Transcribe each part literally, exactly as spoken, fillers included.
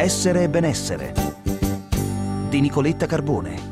Essere e benessere di Nicoletta Carbone.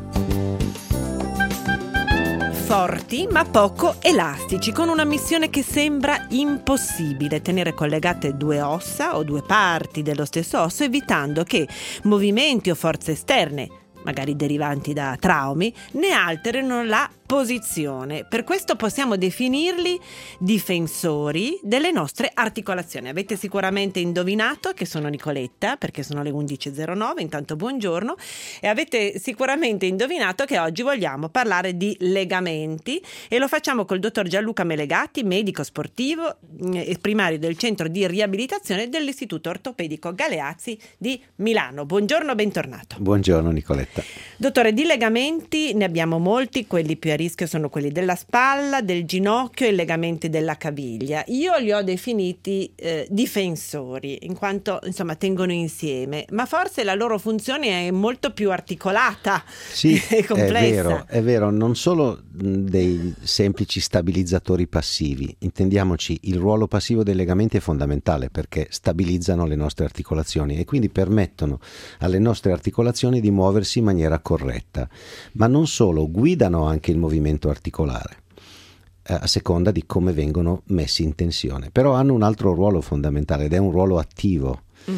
Forti ma poco elastici, con una missione che sembra impossibile: tenere collegate due ossa o due parti dello stesso osso, evitando che movimenti o forze esterne, magari derivanti da traumi, ne alterino la posizione. Per questo possiamo definirli difensori delle nostre articolazioni. Avete sicuramente indovinato che sono Nicoletta, perché sono le undici e zero nove, intanto buongiorno, e avete sicuramente indovinato che oggi vogliamo parlare di legamenti, e lo facciamo col dottor Gianluca Melegatti, medico sportivo e primario del centro di riabilitazione dell'Istituto Ortopedico Galeazzi di Milano. Buongiorno, bentornato. Buongiorno Nicoletta. Dottore, di legamenti ne abbiamo molti. Quelli più a rischio sono quelli della spalla, del ginocchio e i legamenti della caviglia. Io li ho definiti eh, difensori, in quanto insomma tengono insieme, ma forse la loro funzione è molto più articolata sì, e complessa. È vero, è vero, non solo dei semplici stabilizzatori passivi. Intendiamoci, il ruolo passivo dei legamenti è fondamentale perché stabilizzano le nostre articolazioni e quindi permettono alle nostre articolazioni di muoversi in maniera corretta, ma non solo, guidano anche il movimento articolare eh, a seconda di come vengono messi in tensione. Però hanno un altro ruolo fondamentale ed è un ruolo attivo. Mm.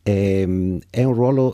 È, è un ruolo,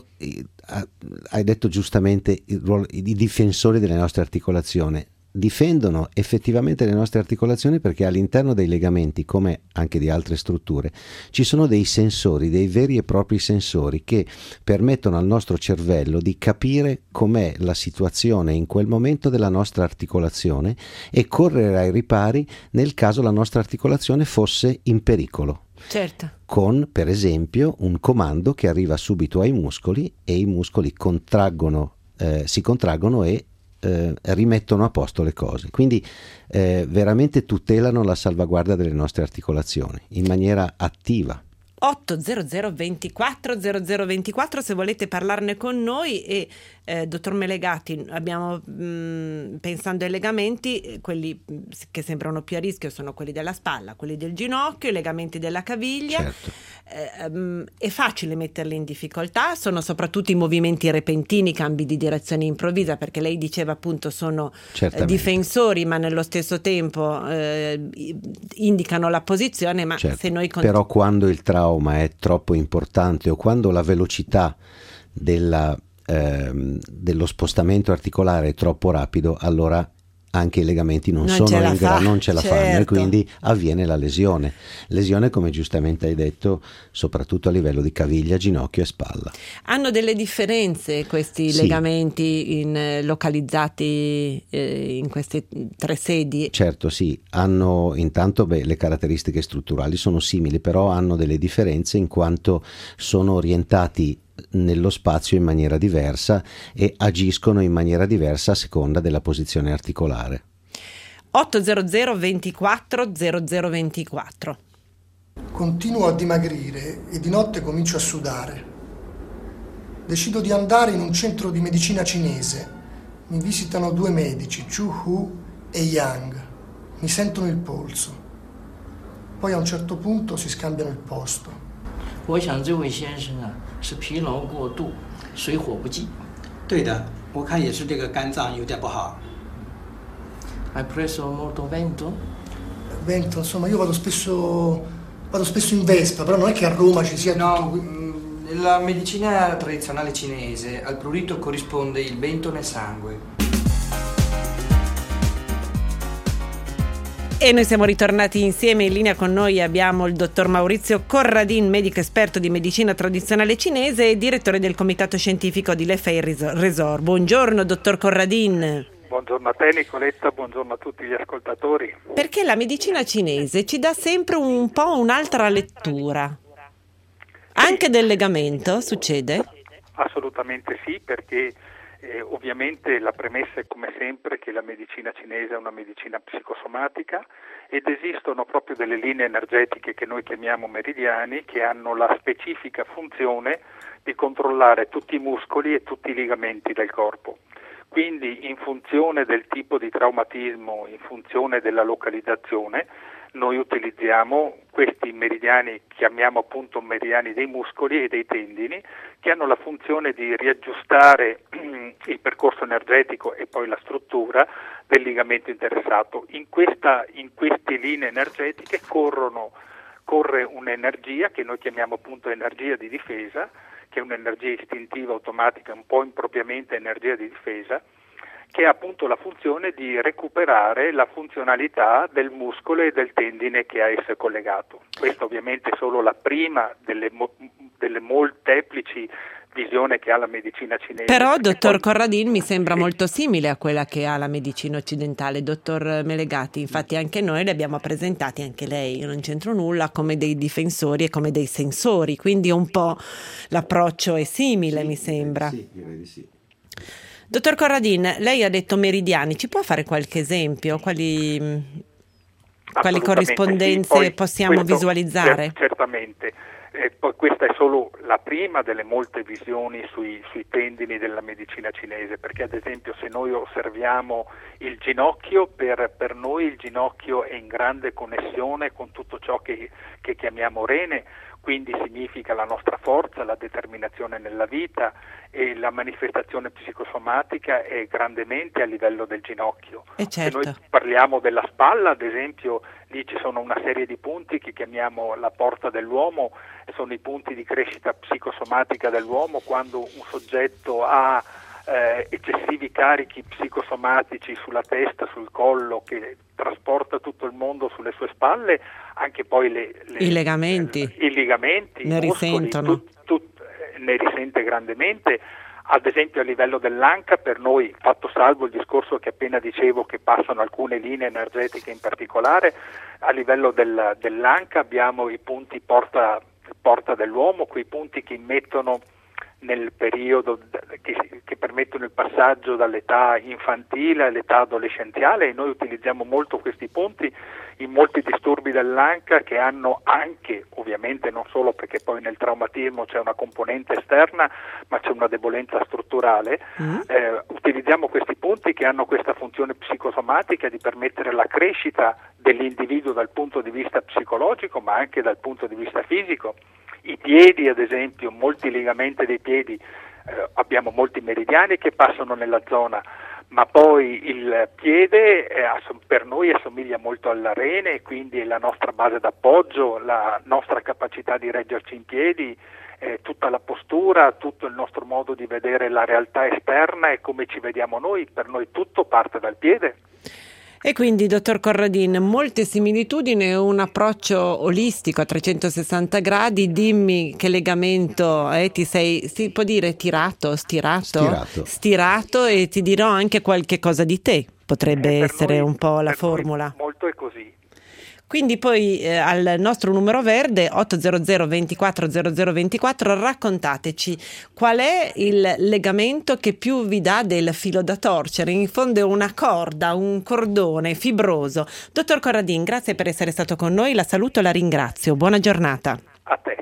hai detto giustamente, il ruolo, i difensori delle nostre articolazioni. Difendono effettivamente le nostre articolazioni perché all'interno dei legamenti, come anche di altre strutture, ci sono dei sensori, dei veri e propri sensori che permettono al nostro cervello di capire com'è la situazione in quel momento della nostra articolazione e correre ai ripari nel caso la nostra articolazione fosse in pericolo. Certo. Con, per esempio, un comando che arriva subito ai muscoli e i muscoli contraggono, eh, si contraggono e Eh, rimettono a posto le cose, quindi eh, veramente tutelano la salvaguardia delle nostre articolazioni in maniera attiva. otto zero zero ventiquattro zero zero ventiquattro se volete parlarne con noi. E eh, dottor Melegatti, abbiamo mh, pensando ai legamenti, quelli che sembrano più a rischio sono quelli della spalla, quelli del ginocchio, i legamenti della caviglia. Certo. Eh, mh, è facile metterli in difficoltà, sono soprattutto i movimenti repentini, cambi di direzione improvvisa, perché lei diceva appunto sono eh, difensori ma nello stesso tempo eh, indicano la posizione, ma certo. se noi cont- però quando il trauma è troppo importante o quando la velocità della, ehm, dello spostamento articolare è troppo rapido, allora anche i legamenti non, non sono in grado, non ce la certo. fanno, e quindi avviene la lesione. Lesione, come giustamente hai detto, soprattutto a livello di caviglia, ginocchio e spalla. Hanno delle differenze questi sì. legamenti in, localizzati eh, in queste tre sedi? Certo, sì. Hanno intanto beh, le caratteristiche strutturali sono simili, però hanno delle differenze in quanto sono orientati nello spazio in maniera diversa e agiscono in maniera diversa a seconda della posizione articolare. otto zero zero ventiquattro zero zero ventiquattro. Continuo a dimagrire e di notte comincio a sudare. Decido di andare in un centro di medicina cinese. Mi visitano due medici, Chu Hu e Yang. Mi sentono il polso. Poi a un certo punto si scambiano il posto. 我想这位先生啊是疲劳过度水火不济。 对的，我看也是这个肝脏有点不好。 Hai preso molto vento? Vento, insomma, io vado spesso vado spesso in Vespa, però non è che a Roma ci sia no, tutto... nella medicina tradizionale cinese al prurito corrisponde il vento nel sangue. E noi siamo ritornati insieme. In linea con noi abbiamo il dottor Maurizio Corradin, medico esperto di medicina tradizionale cinese e direttore del comitato scientifico di Le Fay Resort. Buongiorno dottor Corradin. Buongiorno a te Nicoletta, buongiorno a tutti gli ascoltatori. Perché la medicina cinese ci dà sempre un po' un'altra lettura. Anche del legamento succede? Assolutamente sì, perché Eh, ovviamente la premessa è come sempre che la medicina cinese è una medicina psicosomatica ed esistono proprio delle linee energetiche che noi chiamiamo meridiani che hanno la specifica funzione di controllare tutti i muscoli e tutti i legamenti del corpo. Quindi in funzione del tipo di traumatismo, in funzione della localizzazione, noi utilizziamo questi meridiani, chiamiamo appunto meridiani dei muscoli e dei tendini, che hanno la funzione di riaggiustare il percorso energetico e poi la struttura del legamento interessato. In, questa, in queste linee energetiche corrono, corre un'energia che noi chiamiamo appunto energia di difesa, che è un'energia istintiva, automatica, un po' impropriamente energia di difesa, che ha appunto la funzione di recuperare la funzionalità del muscolo e del tendine che a esso è collegato. Questa ovviamente è solo la prima delle, mo- delle molteplici visioni che ha la medicina cinese. Però, dottor poi... Corradin, mi sembra sì. molto simile a quella che ha la medicina occidentale, dottor Melegatti. Infatti anche noi li abbiamo presentati, anche lei, io non c'entro nulla, come dei difensori e come dei sensori, quindi un po' l'approccio è simile, sì, mi sembra. Sì, direi di sì. Dottor Corradin, lei ha detto meridiani, ci può fare qualche esempio? Quali, quali corrispondenze sì. Poi possiamo questo, visualizzare? Cer- certamente, eh, poi questa è solo la prima delle molte visioni sui, sui tendini della medicina cinese, perché ad esempio se noi osserviamo il ginocchio, per, per noi il ginocchio è in grande connessione con tutto ciò che, che chiamiamo rene, quindi significa la nostra forza, la determinazione nella vita, e la manifestazione psicosomatica è grandemente a livello del ginocchio. E certo. Se noi parliamo della spalla, ad esempio, lì ci sono una serie di punti che chiamiamo la porta dell'uomo, sono i punti di crescita psicosomatica dell'uomo. Quando un soggetto ha eh, eccessivi carichi psicosomatici sulla testa, sul collo, che trasporta tutto il mondo sulle sue spalle, anche poi le, le, i legamenti, eh, i legamenti ne i muscoli, risentono. Tut, tut, eh, ne risente grandemente. Ad esempio a livello dell'anca, per noi, fatto salvo il discorso che appena dicevo che passano alcune linee energetiche in particolare, a livello del, dell'anca abbiamo i punti porta, porta dell'uomo, quei punti che immettono nel periodo che, che permettono il passaggio dall'età infantile all'età adolescenziale, e noi utilizziamo molto questi punti in molti disturbi dell'anca che hanno anche, ovviamente non solo perché poi nel traumatismo c'è una componente esterna, ma c'è una debolezza strutturale, mm. eh, utilizziamo questi punti che hanno questa funzione psicosomatica di permettere la crescita dell'individuo dal punto di vista psicologico, ma anche dal punto di vista fisico. I piedi, ad esempio, molti legamenti dei piedi, eh, abbiamo molti meridiani che passano nella zona, ma poi il piede eh, per noi assomiglia molto alla rene, e quindi è la nostra base d'appoggio, la nostra capacità di reggerci in piedi, eh, tutta la postura, tutto il nostro modo di vedere la realtà esterna e come ci vediamo noi. Per noi tutto parte dal piede. E quindi, dottor Corradin, molte similitudini e un approccio olistico a trecentosessanta gradi. Dimmi che legamento eh, ti sei, si può dire tirato, stirato? Stirato. Stirato, e ti dirò anche qualche cosa di te, potrebbe Eh, essere noi, un po' la per formula. Noi molto è così. Quindi poi eh, al nostro numero verde otto zero zero ventiquattro zero zero ventiquattro raccontateci qual è il legamento che più vi dà del filo da torcere, in fondo è una corda, un cordone fibroso. Dottor Corradin, grazie per essere stato con noi, la saluto e la ringrazio, buona giornata. A te.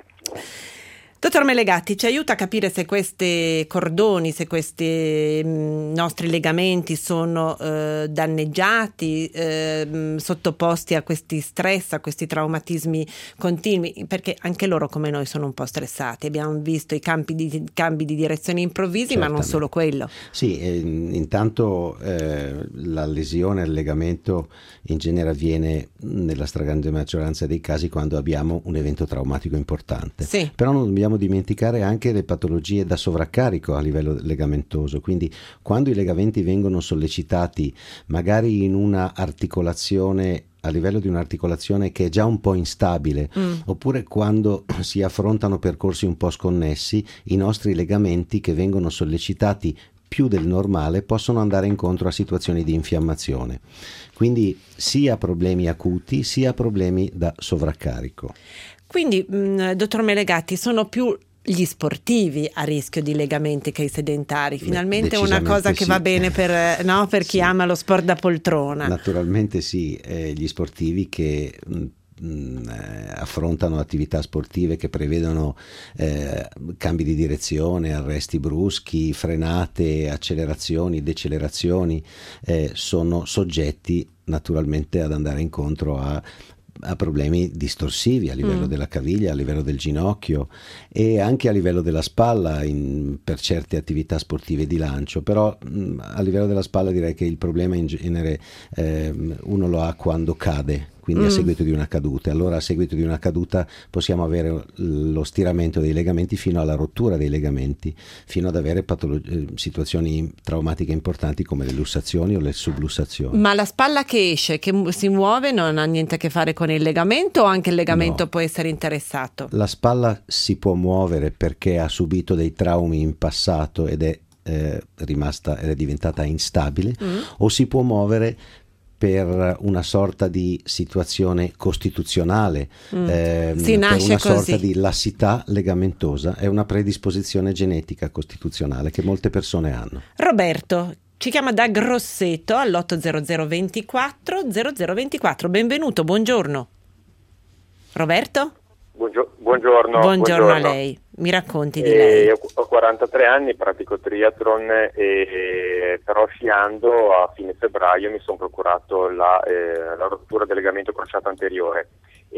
Dottor Melegatti, ci aiuta a capire se questi cordoni, se questi mh, nostri legamenti sono eh, danneggiati, eh, sottoposti a questi stress, a questi traumatismi continui, perché anche loro come noi sono un po' stressati. Abbiamo visto i cambi di, cambi di direzione improvvisi, certamente, ma non solo quello. Sì, eh, intanto eh, la lesione al legamento in genere avviene nella stragrande maggioranza dei casi quando abbiamo un evento traumatico importante. Sì. Però non dobbiamo dimenticare anche le patologie da sovraccarico a livello legamentoso, quindi quando i legamenti vengono sollecitati magari in una articolazione, a livello di un'articolazione che è già un po' instabile, mm. oppure quando si affrontano percorsi un po' sconnessi, i nostri legamenti che vengono sollecitati più del normale possono andare incontro a situazioni di infiammazione, quindi sia problemi acuti sia problemi da sovraccarico. Quindi, mh, dottor Melegatti, sono più gli sportivi a rischio di legamenti che i sedentari? Finalmente una cosa che sì. va bene per, no, per chi sì. ama lo sport da poltrona. Naturalmente sì, eh, gli sportivi che mh, affrontano attività sportive che prevedono eh, cambi di direzione, arresti bruschi, frenate, accelerazioni, decelerazioni, eh, sono soggetti naturalmente ad andare incontro a ha problemi distorsivi a livello mm. della caviglia, a livello del ginocchio e anche a livello della spalla in, per certe attività sportive di lancio, però mh, a livello della spalla direi che il problema in genere eh, uno lo ha quando cade, quindi mm. a seguito di una caduta. Allora a seguito di una caduta possiamo avere lo stiramento dei legamenti fino alla rottura dei legamenti, fino ad avere patolo- situazioni traumatiche importanti come le lussazioni o le sublussazioni. Ma la spalla che esce, che si muove, non ha niente a che fare con il legamento, o anche il legamento no. può essere interessato? La spalla si può muovere perché ha subito dei traumi in passato ed è eh, rimasta ed è diventata instabile, mm. o si può muovere per una sorta di situazione costituzionale, mm. ehm, si nasce per una così. sorta di lassità legamentosa, è una predisposizione genetica costituzionale che molte persone hanno. Roberto ci chiama da Grosseto all'otto zero zero ventiquattro zero zero ventiquattro. Benvenuto, buongiorno. Roberto? Buongio- buongiorno. Buongiorno. Buongiorno a lei. Mi racconti di lei. Eh, ho quarantatré anni, pratico triathlon e però sciando a fine febbraio mi sono procurato la, eh, la rottura del legamento crociato anteriore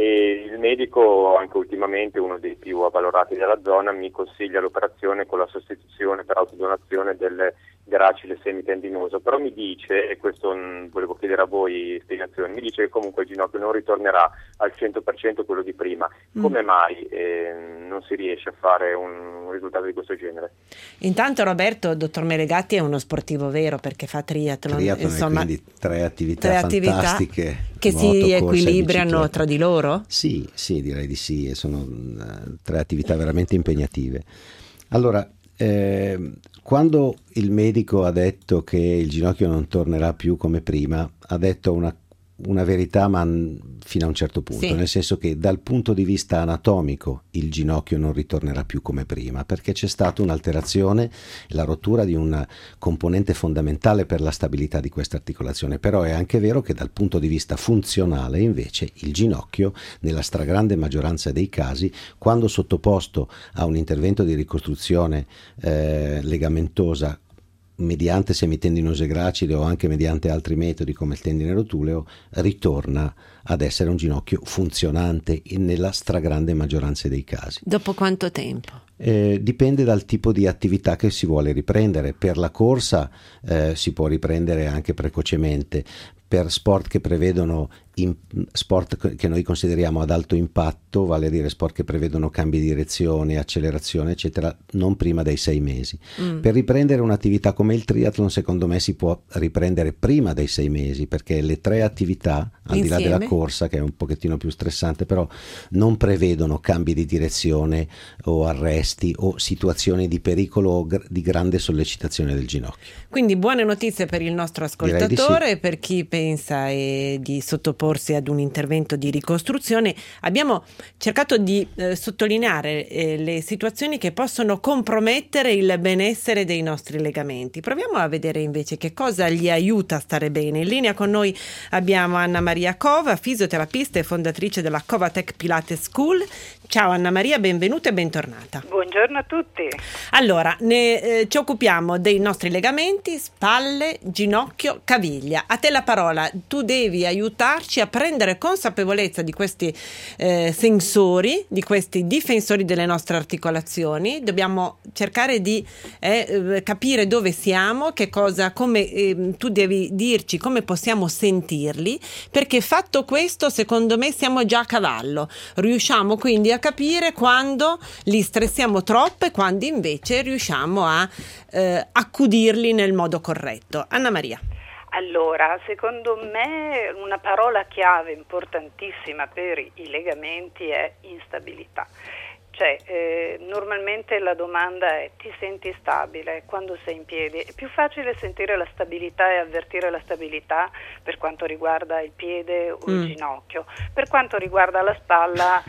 e il medico, anche ultimamente uno dei più avvalorati della zona, mi consiglia l'operazione con la sostituzione per autodonazione del gracile semitendinoso, però mi dice, e questo mh, volevo chiedere a voi spiegazioni, mi dice che comunque il ginocchio non ritornerà al cento per cento quello di prima. Come mm. mai eh, non si riesce a fare un, un risultato di questo genere? Intanto Roberto, dottor Melegatti è uno sportivo vero perché fa triathlon, triathlon insomma, quindi tre attività tre fantastiche attività che moto, si corsa, equilibrano tra di loro? Sì, sì, direi di sì, e sono uh, tre attività veramente impegnative. Allora, eh, quando il medico ha detto che il ginocchio non tornerà più come prima, ha detto una una verità, ma fino a un certo punto, sì. nel senso che dal punto di vista anatomico il ginocchio non ritornerà più come prima, perché c'è stata un'alterazione, la rottura di una componente fondamentale per la stabilità di questa articolazione. Però è anche vero che dal punto di vista funzionale invece il ginocchio, nella stragrande maggioranza dei casi, quando sottoposto a un intervento di ricostruzione eh, legamentosa mediante semitendinosi gracile o anche mediante altri metodi come il tendine rotuleo, ritorna ad essere un ginocchio funzionante nella stragrande maggioranza dei casi. Dopo quanto tempo? Eh, dipende dal tipo di attività che si vuole riprendere. Per la corsa eh, si può riprendere anche precocemente. Per sport che prevedono in, sport che noi consideriamo ad alto impatto, vale a dire sport che prevedono cambi di direzione, accelerazione eccetera, non prima dei sei mesi. Mm. Per riprendere un'attività come il triathlon secondo me si può riprendere prima dei sei mesi, perché le tre attività al Insieme. di là della corsa, che è un pochettino più stressante, però non prevedono cambi di direzione o arresti o situazioni di pericolo o gr- di grande sollecitazione del ginocchio. Quindi buone notizie per il nostro ascoltatore, sì. e per chi pensa eh, di sottoporsi ad un intervento di ricostruzione. Abbiamo cercato di eh, sottolineare eh, le situazioni che possono compromettere il benessere dei nostri legamenti. Proviamo a vedere invece che cosa gli aiuta a stare bene. In linea con noi abbiamo Anna Maria Cova, fisioterapista e fondatrice della Covatech Pilates School. Ciao Anna Maria, benvenuta e bentornata. Buongiorno a tutti. Allora, ne, eh, ci occupiamo dei nostri legamenti, spalle, ginocchio, caviglia. A te la parola, tu devi aiutarci a prendere consapevolezza di questi eh, sensori, di questi difensori delle nostre articolazioni. Dobbiamo cercare di eh, capire dove siamo, che cosa, come eh, tu devi dirci come possiamo sentirli, perché fatto questo secondo me siamo già a cavallo. Riusciamo quindi a capire quando li stressiamo troppo e quando invece riusciamo a eh, accudirli nel modo corretto. Anna Maria. Allora, secondo me una parola chiave importantissima per i legamenti è instabilità. Cioè, eh, normalmente la domanda è: ti senti stabile quando sei in piedi? È più facile sentire la stabilità e avvertire la stabilità per quanto riguarda il piede o mm. il ginocchio. Per quanto riguarda la spalla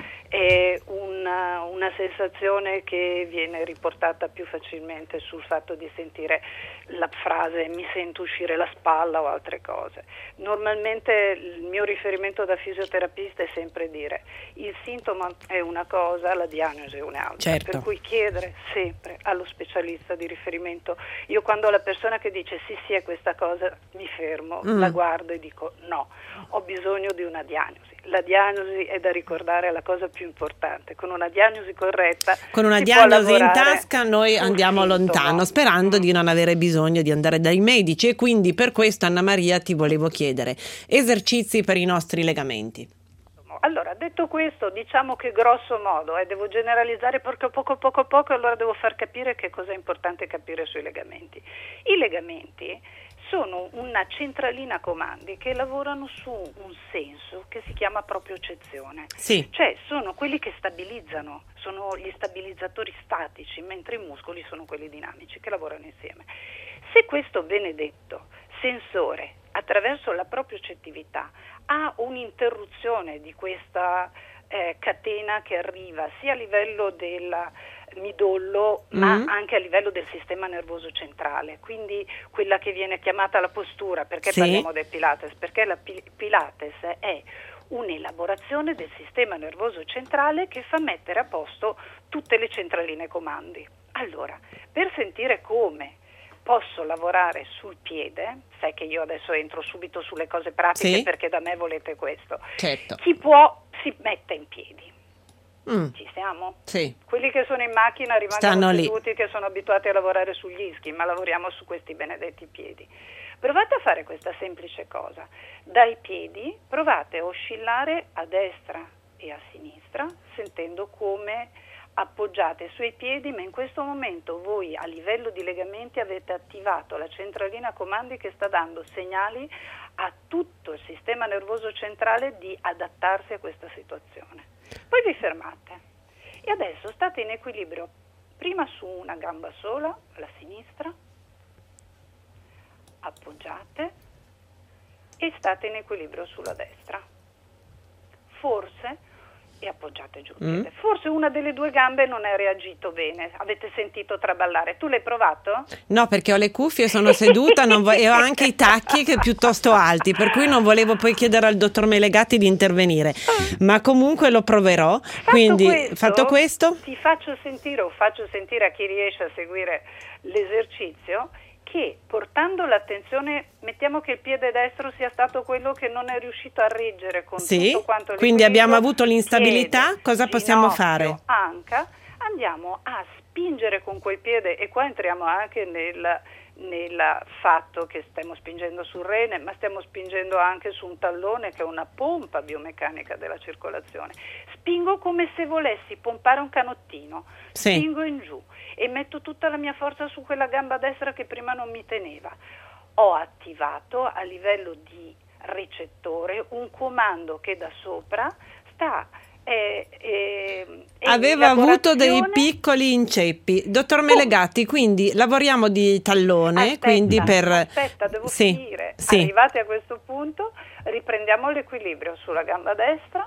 è una, una sensazione che viene riportata più facilmente sul fatto di sentire la frase mi sento uscire la spalla o altre cose. Normalmente il mio riferimento da fisioterapista è sempre dire il sintomo è una cosa, la diagnosi è un'altra, certo. Per cui chiedere sempre allo specialista di riferimento. Io quando ho la persona che dice sì sì è questa cosa mi fermo, mm. la guardo e dico no, ho bisogno di una diagnosi. la diagnosi è da ricordare la cosa più importante. Con una diagnosi corretta, con una si diagnosi può in tasca noi andiamo sintomo. lontano, sperando di non avere bisogno di andare dai medici, e quindi per questo, Anna Maria, ti volevo chiedere esercizi per i nostri legamenti. Allora, detto questo, diciamo che grosso modo, eh, devo generalizzare perché poco poco poco, allora devo far capire che cosa è importante capire sui legamenti. I legamenti sono una centralina comandi che lavorano su un senso che si chiama propriocezione. Sì. Cioè sono quelli che stabilizzano, sono gli stabilizzatori statici, mentre i muscoli sono quelli dinamici che lavorano insieme. Se questo benedetto sensore attraverso la propriocettività ha un'interruzione di questa eh, catena che arriva sia a livello del midollo mm. ma anche a livello del sistema nervoso centrale, quindi quella che viene chiamata la postura. Perché sì. parliamo del Pilates? Perché la Pilates è un'elaborazione del sistema nervoso centrale che fa mettere a posto tutte le centraline comandi. Allora, per sentire come posso lavorare sul piede, sai che io adesso entro subito sulle cose pratiche sì. perché da me volete questo. Certo. Chi può si metta in piedi. Mm. Ci siamo? Sì. Quelli che sono in macchina rimangono Stanno seduti, lì. che sono abituati a lavorare sugli ischi, ma lavoriamo su questi benedetti piedi. Provate a fare questa semplice cosa. Dai piedi provate a oscillare a destra e a sinistra, sentendo come appoggiate sui piedi, ma in questo momento voi a livello di legamenti avete attivato la centralina comandi che sta dando segnali a tutto il sistema nervoso centrale di adattarsi a questa situazione. Poi vi fermate e adesso state in equilibrio prima su una gamba sola, la sinistra, appoggiate e state in equilibrio sulla destra. Forse e appoggiate giù il piede. Mm. Forse una delle due gambe non è reagito bene, avete sentito traballare. Tu l'hai provato? No, perché ho le cuffie, sono seduta non vo- e ho anche i tacchi che piuttosto alti, per cui non volevo poi chiedere al dottor Melegatti di intervenire, ma comunque lo proverò. Fatto Quindi questo, fatto questo ti faccio sentire o faccio sentire a chi riesce a seguire l'esercizio che portando l'attenzione, mettiamo che il piede destro sia stato quello che non è riuscito a reggere con sì, tutto quanto quindi abbiamo avuto l'instabilità, piede, cosa possiamo ginocchio, fare? Anca, andiamo a spingere con quel piede, e qua entriamo anche nel, nel fatto che stiamo spingendo sul rene, ma stiamo spingendo anche su un tallone che è una pompa biomeccanica della circolazione. Spingo come se volessi pompare un canottino, sì. spingo in giù e metto tutta la mia forza su quella gamba destra che prima non mi teneva. Ho attivato a livello di recettore un comando che da sopra sta eh, eh, aveva avuto dei piccoli inceppi. Dottor Melegatti, quindi lavoriamo di tallone, aspetta, quindi per aspetta, devo sì, finire. Sì. Arrivati a questo punto riprendiamo l'equilibrio sulla gamba destra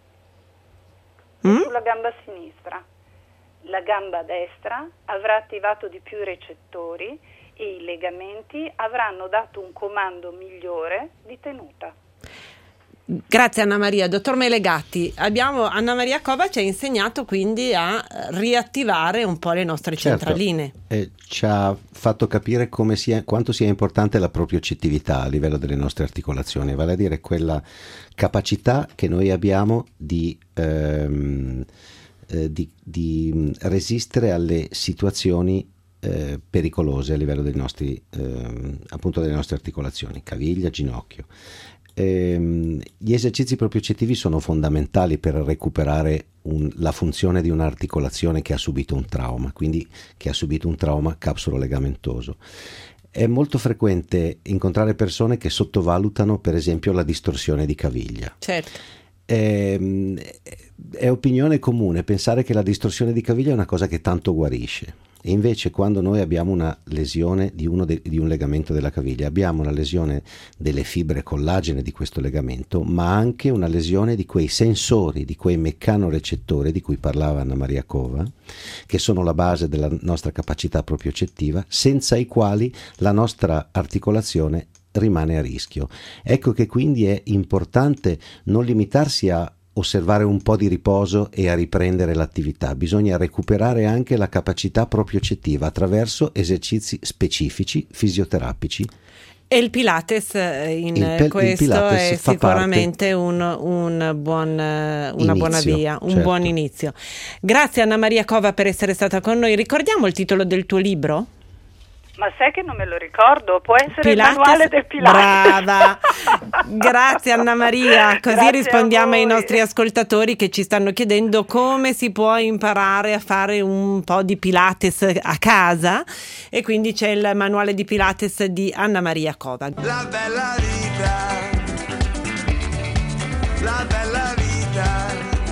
mm? e sulla gamba sinistra. La gamba destra avrà attivato di più i recettori e i legamenti avranno dato un comando migliore di tenuta. Grazie Anna Maria. Dottor Melegatti, abbiamo, Anna Maria Cova ci ha insegnato quindi a riattivare un po' le nostre certo, centraline. Eh, ci ha fatto capire come sia, quanto sia importante la propriocettività a livello delle nostre articolazioni, vale a dire quella capacità che noi abbiamo di... Ehm, Eh, di, di resistere alle situazioni eh, pericolose a livello dei nostri, eh, appunto delle nostre articolazioni, caviglia, ginocchio. Ehm, gli esercizi propriocettivi sono fondamentali per recuperare un, la funzione di un'articolazione che ha subito un trauma, quindi che ha subito un trauma capsulo-legamentoso. È molto frequente incontrare persone che sottovalutano per esempio la distorsione di caviglia. Certo. È, è opinione comune pensare che la distorsione di caviglia è una cosa che tanto guarisce, e invece quando noi abbiamo una lesione di, uno de, di un legamento della caviglia abbiamo una lesione delle fibre collagene di questo legamento, ma anche una lesione di quei sensori, di quei meccanorecettori di cui parlava Anna Maria Cova, che sono la base della nostra capacità propriocettiva, senza i quali la nostra articolazione rimane a rischio. Ecco che quindi è importante non limitarsi a osservare un po' di riposo e a riprendere l'attività, bisogna recuperare anche la capacità propriocettiva attraverso esercizi specifici fisioterapici. E il Pilates in il pe- questo il Pilates è fa sicuramente un, un buon, una Inizio, buona via, un certo. buon inizio. Grazie Anna Maria Cova per essere stata con noi. Ricordiamo il titolo del tuo libro? Ma sai che non me lo ricordo? Può essere Pilates? il manuale del Pilates. Brava! Grazie Anna Maria, così Grazie rispondiamo a ai voi. nostri ascoltatori che ci stanno chiedendo come si può imparare a fare un po' di Pilates a casa, e quindi c'è il manuale di Pilates di Anna Maria Cova. La bella vita, la bella vita,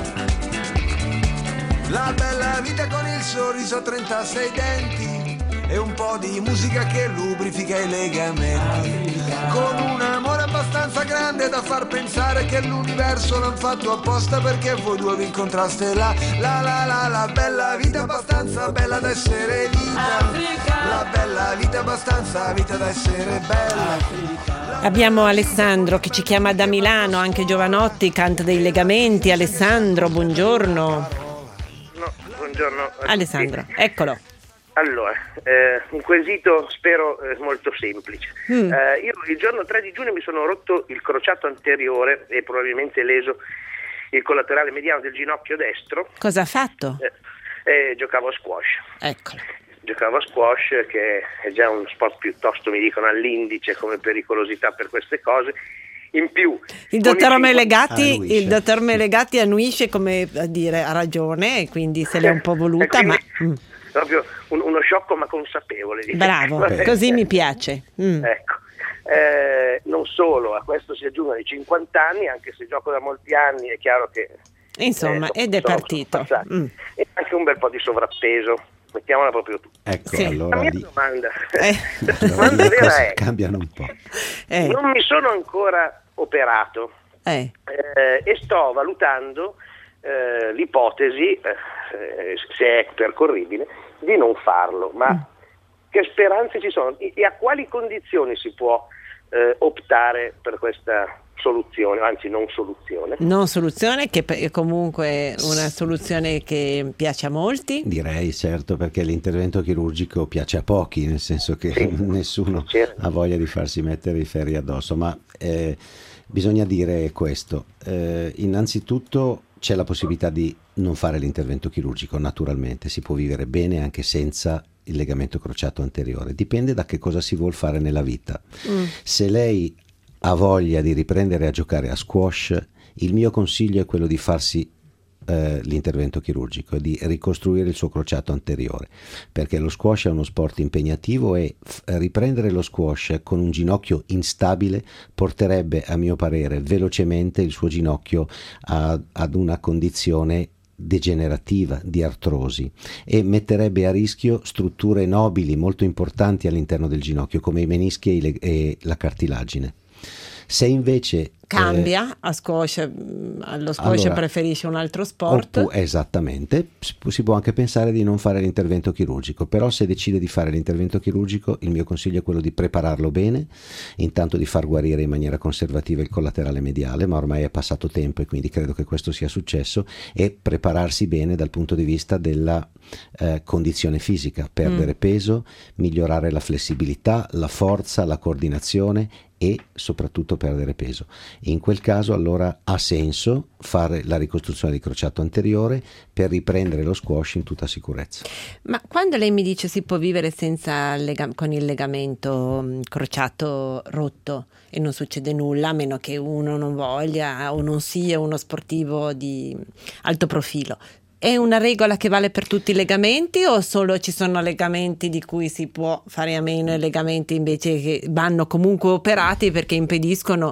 la bella vita con il sorriso, trentasei denti e un po' di musica che lubrifica i legamenti, con un amore abbastanza grande da far pensare che l'universo l'han fatto apposta perché voi due vi incontraste là. La la la la bella vita abbastanza bella da essere vita, la bella vita abbastanza vita da essere bella. Abbiamo Alessandro che ci chiama da Milano, anche Giovanotti canta dei legamenti. Alessandro, buongiorno. No, buongiorno. Alessandro, eccolo. Allora, eh, un quesito spero eh, molto semplice. Mm. Eh, io il giorno tre di giugno mi sono rotto il crociato anteriore e probabilmente leso il collaterale mediano del ginocchio destro. Cosa ha fatto? Eh, eh, giocavo a squash. Eccolo. Giocavo a squash, che è già un sport piuttosto, mi dicono, all'indice come pericolosità per queste cose. In più, il dottor cinque... Melegatti, ah, il dottor Melegatti annuisce, come a dire, ha ragione, e quindi se l'è un po' voluta, quindi, ma... Mm. proprio un, uno sciocco ma consapevole. Bravo, così mi piace. Mm. Ecco, eh, non solo, a questo si aggiungono i cinquanta anni, anche se gioco da molti anni, è chiaro che... Insomma, eh, ed è partito. Mm. E anche un bel po' di sovrappeso, mettiamola proprio tu. Ecco, sì. allora La mia lì, domanda, eh. la domanda allora vera è, cambiano un po'. Eh. Non mi sono ancora operato eh. Eh, e sto valutando eh, l'ipotesi, eh, se è percorribile, di non farlo, ma mm. che speranze ci sono e a quali condizioni si può eh, optare per questa soluzione, anzi non soluzione. Non soluzione, che è comunque una soluzione che piace a molti? Direi, certo, perché l'intervento chirurgico piace a pochi, nel senso che sì, nessuno certo. ha voglia di farsi mettere i ferri addosso, ma eh, bisogna dire questo, eh, innanzitutto c'è la possibilità di non fare l'intervento chirurgico, naturalmente si può vivere bene anche senza il legamento crociato anteriore, dipende da che cosa si vuol fare nella vita. Mm. Se lei ha voglia di riprendere a giocare a squash, il mio consiglio è quello di farsi eh, l'intervento chirurgico e di ricostruire il suo crociato anteriore, perché lo squash è uno sport impegnativo e f- riprendere lo squash con un ginocchio instabile porterebbe, a mio parere, velocemente il suo ginocchio a, ad una condizione degenerativa, di artrosi, e metterebbe a rischio strutture nobili molto importanti all'interno del ginocchio come i menischi e, le, e la cartilagine. Se invece cambia eh, a squash, allo squash allora, preferisce un altro sport, oppu- esattamente, si può anche pensare di non fare l'intervento chirurgico, però se decide di fare l'intervento chirurgico il mio consiglio è quello di prepararlo bene, intanto di far guarire in maniera conservativa il collaterale mediale, ma ormai è passato tempo e quindi credo che questo sia successo, e prepararsi bene dal punto di vista della eh, condizione fisica, perdere mm. peso, migliorare la flessibilità, la forza, la coordinazione e soprattutto perdere peso. In quel caso allora ha senso fare la ricostruzione di crociato anteriore per riprendere lo squash in tutta sicurezza. Ma quando lei mi dice si può vivere senza lega- con il legamento crociato rotto e non succede nulla, a meno che uno non voglia o non sia uno sportivo di alto profilo, è una regola che vale per tutti i legamenti o solo ci sono legamenti di cui si può fare a meno e legamenti invece che vanno comunque operati perché impediscono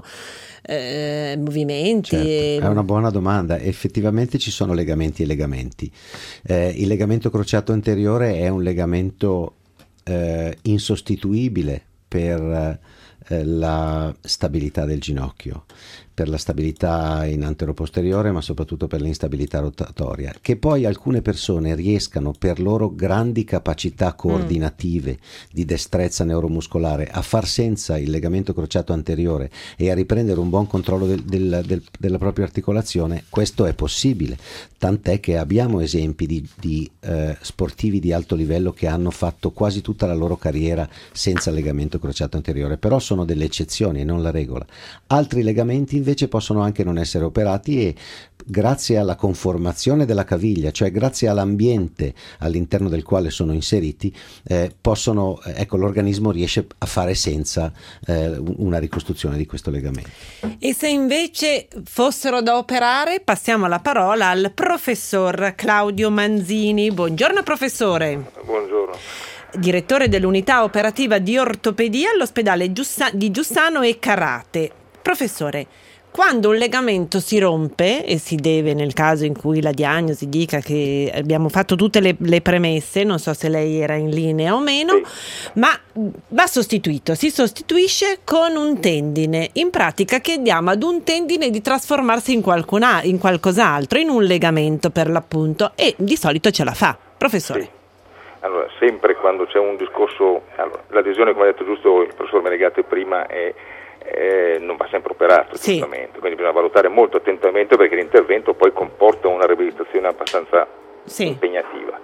eh, movimenti? Certo, e... È una buona domanda, effettivamente ci sono legamenti e legamenti. Eh, il legamento crociato anteriore è un legamento eh, insostituibile per eh, la stabilità del ginocchio, per la stabilità in anteroposteriore, ma soprattutto per l'instabilità rotatoria. Che poi alcune persone riescano, per loro grandi capacità coordinative mm. di destrezza neuromuscolare, a far senza il legamento crociato anteriore e a riprendere un buon controllo del, del, del, della propria articolazione, questo è possibile, tant'è che abbiamo esempi di, di eh, sportivi di alto livello che hanno fatto quasi tutta la loro carriera senza legamento crociato anteriore, però sono delle eccezioni e non la regola. Altri legamenti invece possono anche non essere operati e grazie alla conformazione della caviglia, cioè grazie all'ambiente all'interno del quale sono inseriti, eh, possono, ecco, l'organismo riesce a fare senza eh, una ricostruzione di questo legamento. E se invece fossero da operare, passiamo la parola al professor Claudio Manzini. Buongiorno professore. Buongiorno. Direttore dell'unità operativa di ortopedia all'ospedale Giussa- di Giussano e Carate. Professore, quando un legamento si rompe, e si deve nel caso in cui la diagnosi dica che abbiamo fatto tutte le, le premesse, non so se lei era in linea o meno, sì. ma va sostituito, si sostituisce con un tendine. In pratica chiediamo ad un tendine di trasformarsi in, qualcuna, in qualcos'altro, in un legamento per l'appunto, e di solito ce la fa. Professore. Sì. Allora, sempre quando c'è un discorso, allora, l'adesione, come ha detto giusto il professor Menegatti prima, è Eh, non va sempre operato, sì. giustamente, quindi bisogna valutare molto attentamente, perché l'intervento poi comporta una riabilitazione abbastanza sì. impegnativa.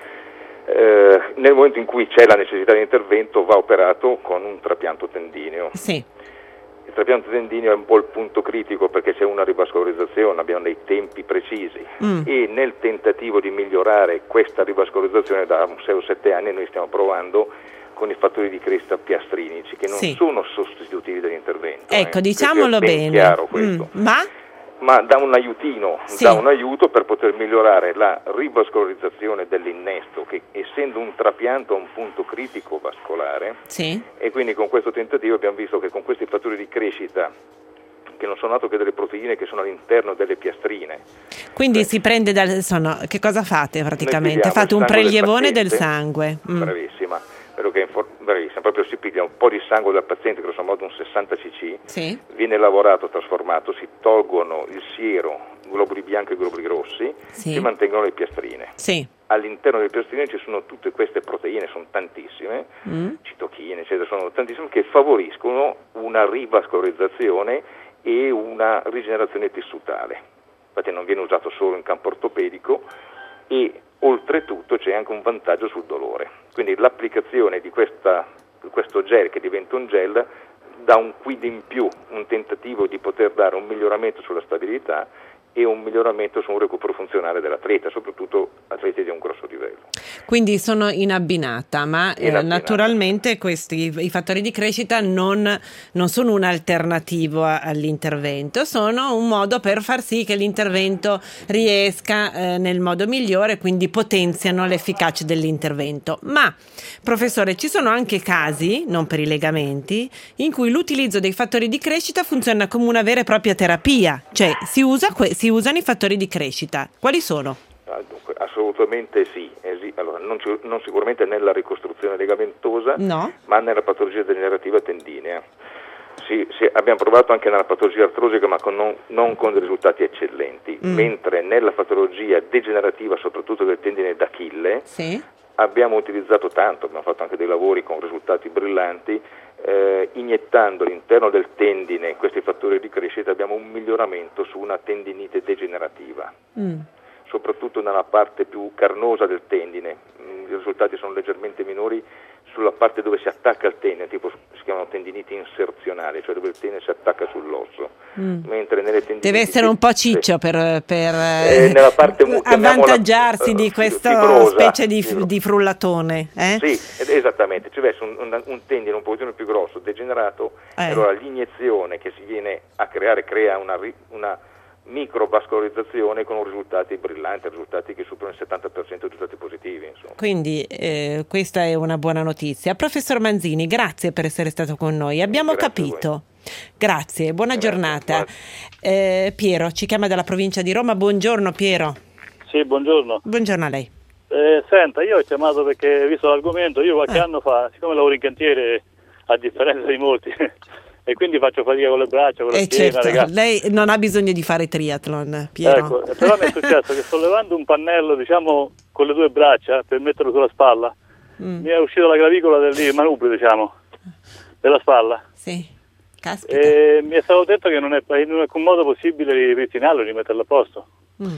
Eh, nel momento in cui c'è la necessità di intervento va operato con un trapianto tendineo. Sì. Il trapianto tendineo è un po' il punto critico, perché c'è una rivascolarizzazione, abbiamo dei tempi precisi mm. e nel tentativo di migliorare questa rivascolarizzazione da sei o sette anni noi stiamo provando con i fattori di crescita piastrinici, che non sì. sono sostitutivi dell'intervento. Ecco, eh, diciamolo ben bene. Chiaro questo. Mm. Ma? Ma dà un aiutino, sì. dà un aiuto per poter migliorare la rivascolarizzazione dell'innesto, che essendo un trapianto a un punto critico vascolare, sì. e quindi con questo tentativo abbiamo visto che con questi fattori di crescita, che non sono altro che delle proteine che sono all'interno delle piastrine. Quindi eh. si prende dal sono, che cosa fate praticamente? Fate un prelievone del, del sangue. Mm. Bravissima. Che è bravissima, proprio si piglia un po' di sangue dal paziente, grosso modo un sessanta cc, sì. viene lavorato, trasformato, si tolgono il siero, globuli bianchi e globuli rossi, sì. si mantengono le piastrine. Sì. All'interno delle piastrine ci sono tutte queste proteine, sono tantissime, mm. citochine, eccetera, sono tantissime, che favoriscono una rivascolarizzazione e una rigenerazione tessutale. Infatti non viene usato solo in campo ortopedico, e oltretutto c'è anche un vantaggio sul dolore. Quindi l'applicazione di questa, questo gel, che diventa un gel, dà un quid in più, un tentativo di poter dare un miglioramento sulla stabilità e un miglioramento su un recupero funzionale dell'atleta, soprattutto atleti di un grosso livello. Quindi sono in abbinata, ma in abbinata. Eh, naturalmente questi i fattori di crescita non, non sono un alternativo a, all'intervento, sono un modo per far sì che l'intervento riesca eh, nel modo migliore, quindi potenziano l'efficacia dell'intervento. Ma, professore, ci sono anche casi, non per i legamenti, in cui l'utilizzo dei fattori di crescita funziona come una vera e propria terapia, cioè si usa que- si usano i fattori di crescita. Quali sono? Dunque, assolutamente sì. Esi- allora, non, ci- non sicuramente nella ricostruzione legamentosa, no. ma nella patologia degenerativa tendinea. Sì, sì, abbiamo provato anche nella patologia artrosica, ma con non, non con risultati eccellenti, mm. mentre nella patologia degenerativa, soprattutto del tendine d'Achille, sì. abbiamo utilizzato tanto, abbiamo fatto anche dei lavori con risultati brillanti, eh, iniettando all'interno del tendine questi fattori di crescita abbiamo un miglioramento su una tendinite degenerativa, mm. soprattutto nella parte più carnosa del tendine. I risultati sono leggermente minori sulla parte dove si attacca il tendine, tipo si chiamano tendiniti inserzionali, cioè dove il tendine si attacca sull'osso, mm. mentre nelle tendiniti deve essere un po' ciccio per, per eh, nella parte, avvantaggiarsi di questa fibrosa, specie di, di frullatone. Eh? Sì, esattamente, ci deve essere un, un, un tendine un pochino più grosso, degenerato, eh. e allora l'iniezione che si viene a creare crea una, una microvascolarizzazione con risultati brillanti, risultati che superano il settanta per cento di risultati positivi. Insomma. Quindi eh, questa è una buona notizia. Professor Manzini, grazie per essere stato con noi. Abbiamo grazie capito. Grazie, buona grazie, giornata. buona... Eh, Piero ci chiama dalla provincia di Roma. Buongiorno Piero. Sì, buongiorno. Buongiorno a lei. Eh, senta, io ho chiamato perché, visto l'argomento, io qualche eh. anno fa, siccome lavoro in cantiere, a differenza di molti, e quindi faccio fatica con le braccia, con la Eh schiena, certo, le gambe. lei non ha bisogno di fare triathlon, Piero. Ecco, però mi è successo che sollevando un pannello, diciamo, con le due braccia per metterlo sulla spalla, Mm. mi è uscita la clavicola del manubrio, diciamo, della spalla. Sì, caspita. E mi è stato detto che non è in alcun modo possibile ripristinarlo, rimetterlo a posto. Mm.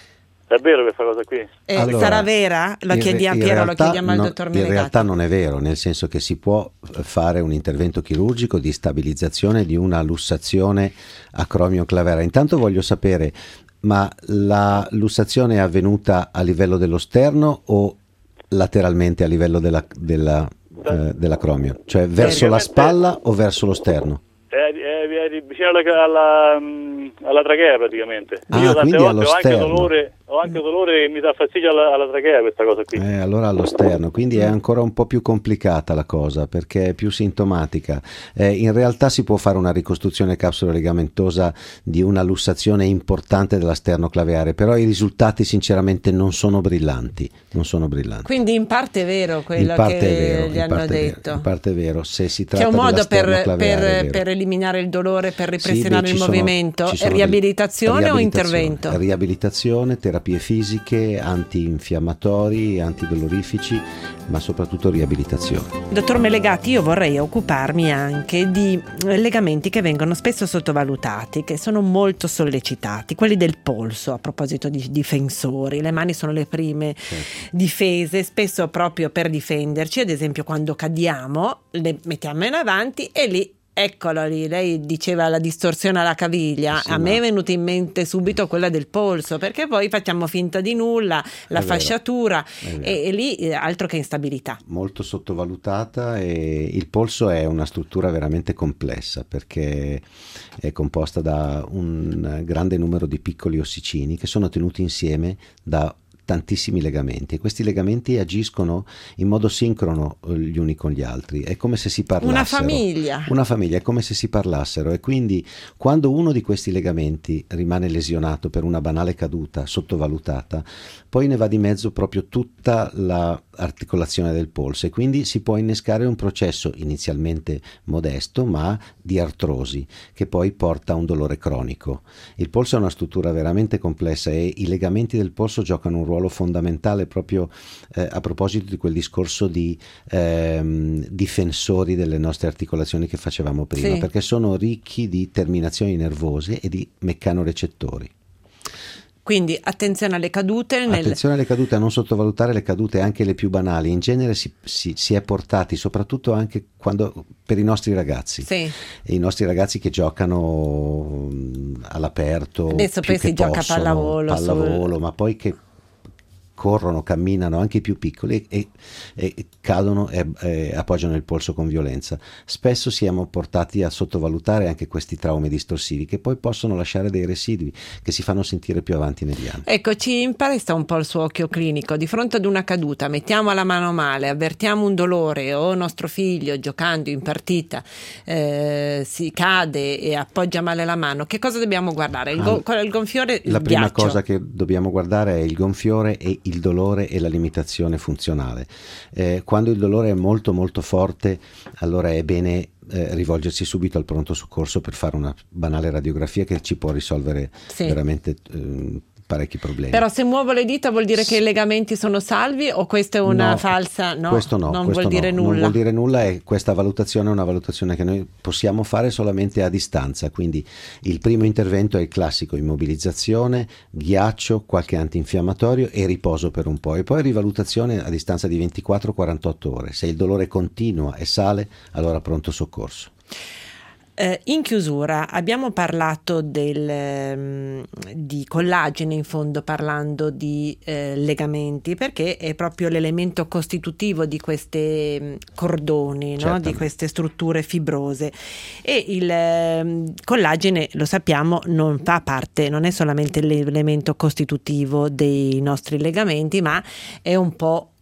È vero questa cosa qui? Eh, Allora, sarà vera? Lo in re- chiediamo, in Piero, lo realtà chiediamo al no- dottor In Menegatti. realtà non è vero, nel senso che si può fare un intervento chirurgico di stabilizzazione di una lussazione acromio-clavera. Intanto voglio sapere, ma la lussazione è avvenuta a livello dello sterno o lateralmente a livello della, della, eh, dell'acromio? Cioè verso la spalla o verso lo sterno? È, è, è vicino alla, alla, alla trachea praticamente. Ah, Io tante quindi volte allo ho anche sterno. dolore, ho anche dolore che mi dà fastidio alla, alla trachea questa cosa qui. Eh, allora allo sterno, quindi è ancora un po' più complicata la cosa perché è più sintomatica. Eh, in realtà si può fare una ricostruzione capsulo-legamentosa di una lussazione importante della sternoclaveare, però i risultati sinceramente non sono brillanti, non sono brillanti. Quindi in parte è vero quello In parte che è vero, gli in hanno parte è vero, detto. in parte è vero, se si tratta C'è un della modo per, sternoclaveare, è per, vero. per eliminare il dolore, per Sì, ripristinare beh, il ci sono- movimento? ci sono delle- Riabilitazione o riabilitazione, intervento? Riabilitazione, terapie fisiche, antinfiammatori, antidolorifici, ma soprattutto riabilitazione. Dottor Menegatti, io vorrei occuparmi anche di legamenti che vengono spesso sottovalutati, che sono molto sollecitati, quelli del polso, a proposito di difensori. Le mani sono le prime difese, spesso proprio per difenderci, ad esempio quando cadiamo, le mettiamo in avanti e lì eccolo lì, lei diceva la distorsione alla caviglia, Sì, a ma- me è venuta in mente subito quella del polso, perché poi facciamo finta di nulla, la È vero, fasciatura è vero. e, e lì eh, altro che instabilità. Molto sottovalutata, e il polso è una struttura veramente complessa perché è composta da un grande numero di piccoli ossicini che sono tenuti insieme da tantissimi legamenti, e questi legamenti agiscono in modo sincrono eh, gli uni con gli altri, è come se si parlassero. Una famiglia. Una famiglia, è come se si parlassero, e quindi quando uno di questi legamenti rimane lesionato per una banale caduta sottovalutata, poi ne va di mezzo proprio tutta l'articolazione del polso, e quindi si può innescare un processo inizialmente modesto ma di artrosi che poi porta a un dolore cronico. Il polso è una struttura veramente complessa e i legamenti del polso giocano un ruolo fondamentale proprio eh, a proposito di quel discorso di ehm, difensori delle nostre articolazioni che facevamo prima, Sì. perché sono ricchi di terminazioni nervose e di meccanorecettori. Quindi attenzione alle cadute. Nel... Attenzione alle cadute, a non sottovalutare le cadute, anche le più banali. In genere si, si, si è portati, soprattutto anche quando, per i nostri ragazzi, Sì. e i nostri ragazzi che giocano mh, all'aperto. Adesso più poi si che gioca a possono, pallavolo, pallavolo, sul- ma poi che corrono, camminano, anche i più piccoli, e, e, e cadono e, e appoggiano il polso con violenza. Spesso siamo portati a sottovalutare anche questi traumi distorsivi, che poi possono lasciare dei residui che si fanno sentire più avanti negli anni. Ecco, ci impresta un po' il suo occhio clinico. Di fronte ad una caduta, mettiamo la mano male, avvertiamo un dolore, o nostro figlio giocando in partita eh, si cade e appoggia male la mano, che cosa dobbiamo guardare? Il, go- il gonfiore, il La prima ghiaccio. cosa che dobbiamo guardare è il gonfiore e il dolore e la limitazione funzionale. Eh, quando il dolore è molto molto forte, allora è bene eh, rivolgersi subito al pronto soccorso per fare una banale radiografia che ci può risolvere Sì. veramente eh, parecchi problemi. Però se muovo le dita vuol dire che i legamenti sono salvi, o questa è una No, falsa? No, questo no, non questo vuol dire no, nulla. non vuol dire nulla, e questa valutazione è una valutazione che noi possiamo fare solamente a distanza. Quindi il primo intervento è il classico: immobilizzazione, ghiaccio, qualche antinfiammatorio e riposo per un po', e poi rivalutazione a distanza di ventiquattro quarantotto ore. Se il dolore continua e sale, allora pronto soccorso. Eh, in chiusura abbiamo parlato del, ehm, di collagene, in fondo, parlando di eh, legamenti, perché è proprio l'elemento costitutivo di queste mh, cordoni, no? Certamente. Di queste strutture fibrose, e il ehm, collagene, lo sappiamo, non fa parte, non è solamente l'elemento costitutivo dei nostri legamenti, ma è un po'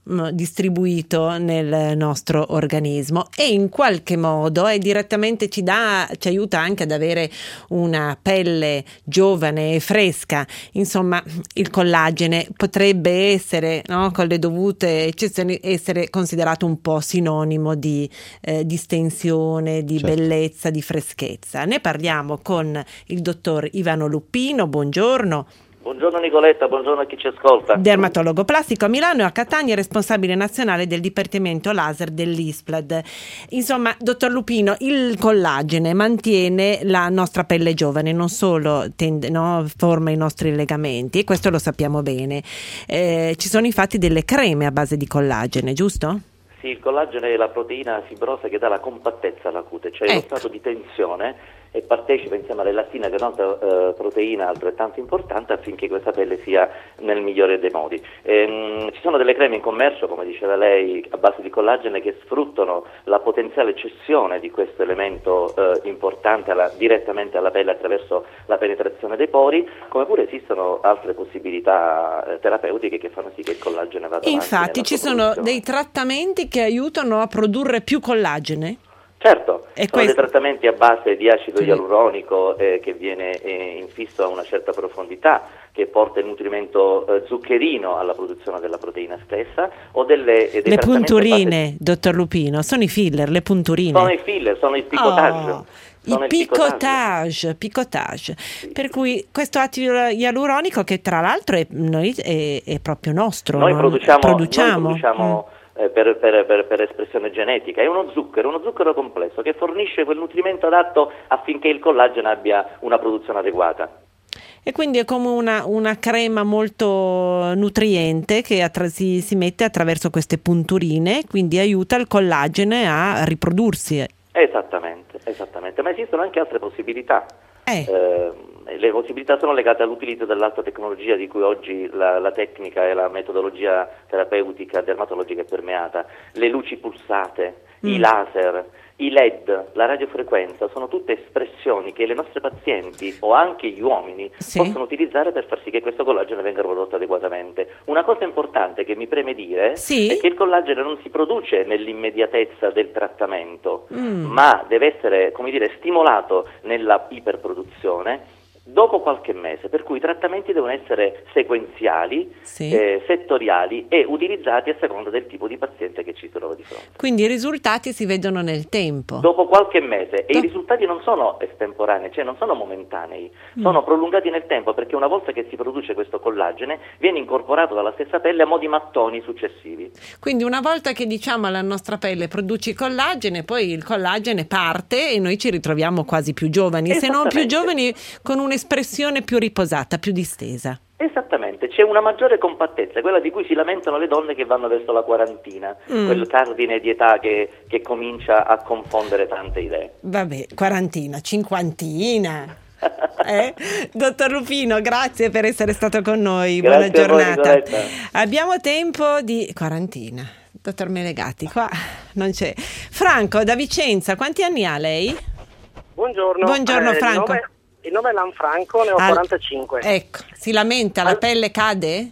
mh, distribuito nel nostro organismo e in qualche modo è direttamente ci dà, ci aiuta anche ad avere una pelle giovane e fresca. Insomma, il collagene potrebbe essere, no, con le dovute eccezioni, essere considerato un po' sinonimo di eh, distensione, di certo. bellezza, di freschezza. Ne parliamo con il dottor Ivano Lupino. Buongiorno. Buongiorno Nicoletta, buongiorno a chi ci ascolta. Dermatologo plastico a Milano e a Catania, responsabile nazionale del Dipartimento Laser dell'I S P L A D. Insomma, dottor Lupino, il collagene mantiene la nostra pelle giovane, non solo tende, no, forma i nostri legamenti, e questo lo sappiamo bene. Eh, ci sono infatti delle creme a base di collagene, giusto? Sì, il collagene è la proteina fibrosa che dà la compattezza alla cute, cioè ecco. lo stato di tensione, e partecipa insieme all'elastina, che è un'altra eh, proteina altrettanto importante, affinché questa pelle sia nel migliore dei modi. Ehm, ci sono delle creme in commercio, come diceva lei, a base di collagene, che sfruttano la potenziale cessione di questo elemento eh, importante alla, direttamente alla pelle attraverso la penetrazione dei pori, come pure esistono altre possibilità eh, terapeutiche che fanno sì che il collagene vada avanti. Infatti ci sono dei trattamenti che aiutano a produrre più collagene? Certo, e sono questo... dei trattamenti a base di acido sì. ialuronico eh, che viene eh, infisso a una certa profondità, che porta il nutrimento eh, zuccherino alla produzione della proteina stessa, o delle eh, dei le punturine, base... dottor Lupino, sono i filler, le punturine. Sono i filler, sono il picotage. Oh. Il picotage, picotage. Sì. Per cui questo acido ialuronico, che tra l'altro è, noi, è, è proprio nostro, noi no? produciamo, produciamo. Noi produciamo mm. Per, per, per, per espressione genetica, è uno zucchero, uno zucchero complesso che fornisce quel nutrimento adatto affinché il collagene abbia una produzione adeguata. E quindi è come una, una crema molto nutriente che attra- si, si mette attraverso queste punturine, quindi aiuta il collagene a riprodursi. Esattamente, esattamente, ma esistono anche altre possibilità. Eh. Eh, le possibilità sono legate all'utilizzo dell'alta tecnologia, di cui oggi la, la tecnica e la metodologia terapeutica dermatologica è permeata. Le luci pulsate, mm. i laser, i L E D, la radiofrequenza, sono tutte espressioni che le nostre pazienti o anche gli uomini sì. possono utilizzare per far sì che questo collagene venga prodotto adeguatamente. Una cosa importante che mi preme dire sì. è che il collagene non si produce nell'immediatezza del trattamento, mm. ma deve essere, come dire, stimolato nella iperproduzione dopo qualche mese, per cui i trattamenti devono essere sequenziali, sì. eh, settoriali e utilizzati a seconda del tipo di paziente che ci trova di fronte. Quindi i risultati si vedono nel tempo. Dopo qualche mese, e Do- i risultati non sono estemporanei, cioè non sono momentanei, mm. sono prolungati nel tempo, perché una volta che si produce questo collagene viene incorporato dalla stessa pelle a modi mattoni successivi. Quindi una volta che diciamo alla nostra pelle produci collagene, poi il collagene parte e noi ci ritroviamo quasi più giovani, se non più giovani, con un espressione più riposata, più distesa. Esattamente, c'è una maggiore compattezza, quella di cui si lamentano le donne che vanno verso la quarantina, mm. quel cardine di età che, che comincia a confondere tante idee. Vabbè, quarantina, cinquantina. Eh? Dottor Lupino, grazie per essere stato con noi, grazie, buona giornata. Voi, abbiamo tempo di quarantina. Dottor Melegatti, qua non c'è. Franco da Vicenza, quanti anni ha lei? Buongiorno. Buongiorno eh, Franco. Il nome, il nome è Lanfranco, ne ho Al, quarantacinque. Ecco, si lamenta, la Al... pelle cade?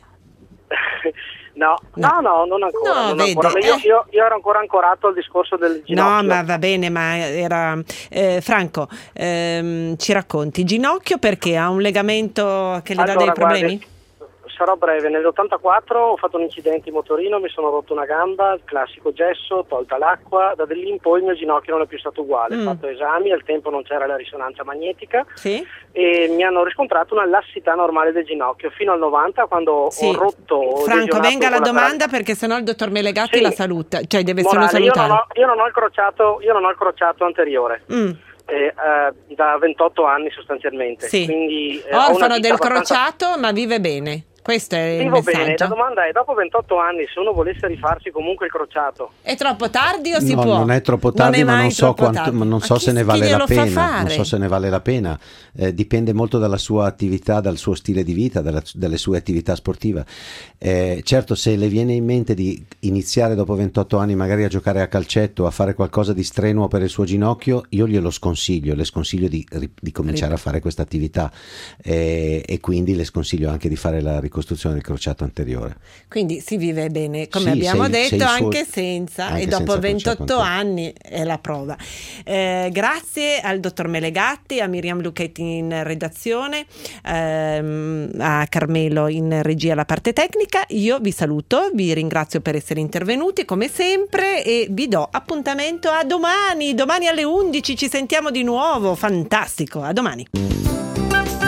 No, no, no, non ancora. No, non vede, ancora. Io, eh. io, io ero ancora ancorato al discorso del ginocchio. No, ma va bene, ma era... Eh, Franco, ehm, ci racconti, ginocchio perché ha un legamento che le allora, dà dei problemi? Guardi, sarò breve, nell'ottantaquattro ho fatto un incidente in motorino, mi sono rotto una gamba, il classico gesso, tolta l'acqua, da lì in poi il mio ginocchio non è più stato uguale, mm. ho fatto esami, al tempo non c'era la risonanza magnetica sì. e mi hanno riscontrato una lassità normale del ginocchio, fino al novanta quando sì. ho rotto... Franco, venga la domanda la... perché sennò il dottor Melegatti sì. la saluta, cioè deve Morale, solo salutare. Io non ho, io non ho il crociato, io non ho il crociato anteriore. Mm. Eh, uh, da ventotto anni sostanzialmente, sì. quindi eh, orfano del abbastanza... crociato, ma vive bene. Questo è il Vivo messaggio. bene, la domanda è: dopo ventotto anni, se uno volesse rifarsi comunque il crociato, è troppo tardi o si no, può? Non è troppo tardi, non è ma non so, quanto, ma non so ma se chi, ne vale la pena. Non so se ne vale la pena. Eh, dipende molto dalla sua attività, dal suo stile di vita, dalla, dalle sue attività sportive. Eh, certo, se le viene in mente di iniziare dopo ventotto anni magari a giocare a calcetto, a fare qualcosa di strenuo per il suo ginocchio, io glielo sconsiglio, le sconsiglio di, di cominciare a fare questa attività eh, e quindi le sconsiglio anche di fare la ricostruzione ricostruzione del crociato anteriore. Quindi si vive bene, come Sì, abbiamo sei- detto, sei suo- anche senza, anche e dopo senza crociato ventotto anteriore. anni è la prova. Eh, grazie al dottor Melegatti, a Miriam Lucchetti in redazione, ehm, a Carmelo in regia la parte tecnica. Io vi saluto, vi ringrazio per essere intervenuti come sempre e vi do appuntamento a domani, domani alle undici ci sentiamo di nuovo, fantastico, a domani.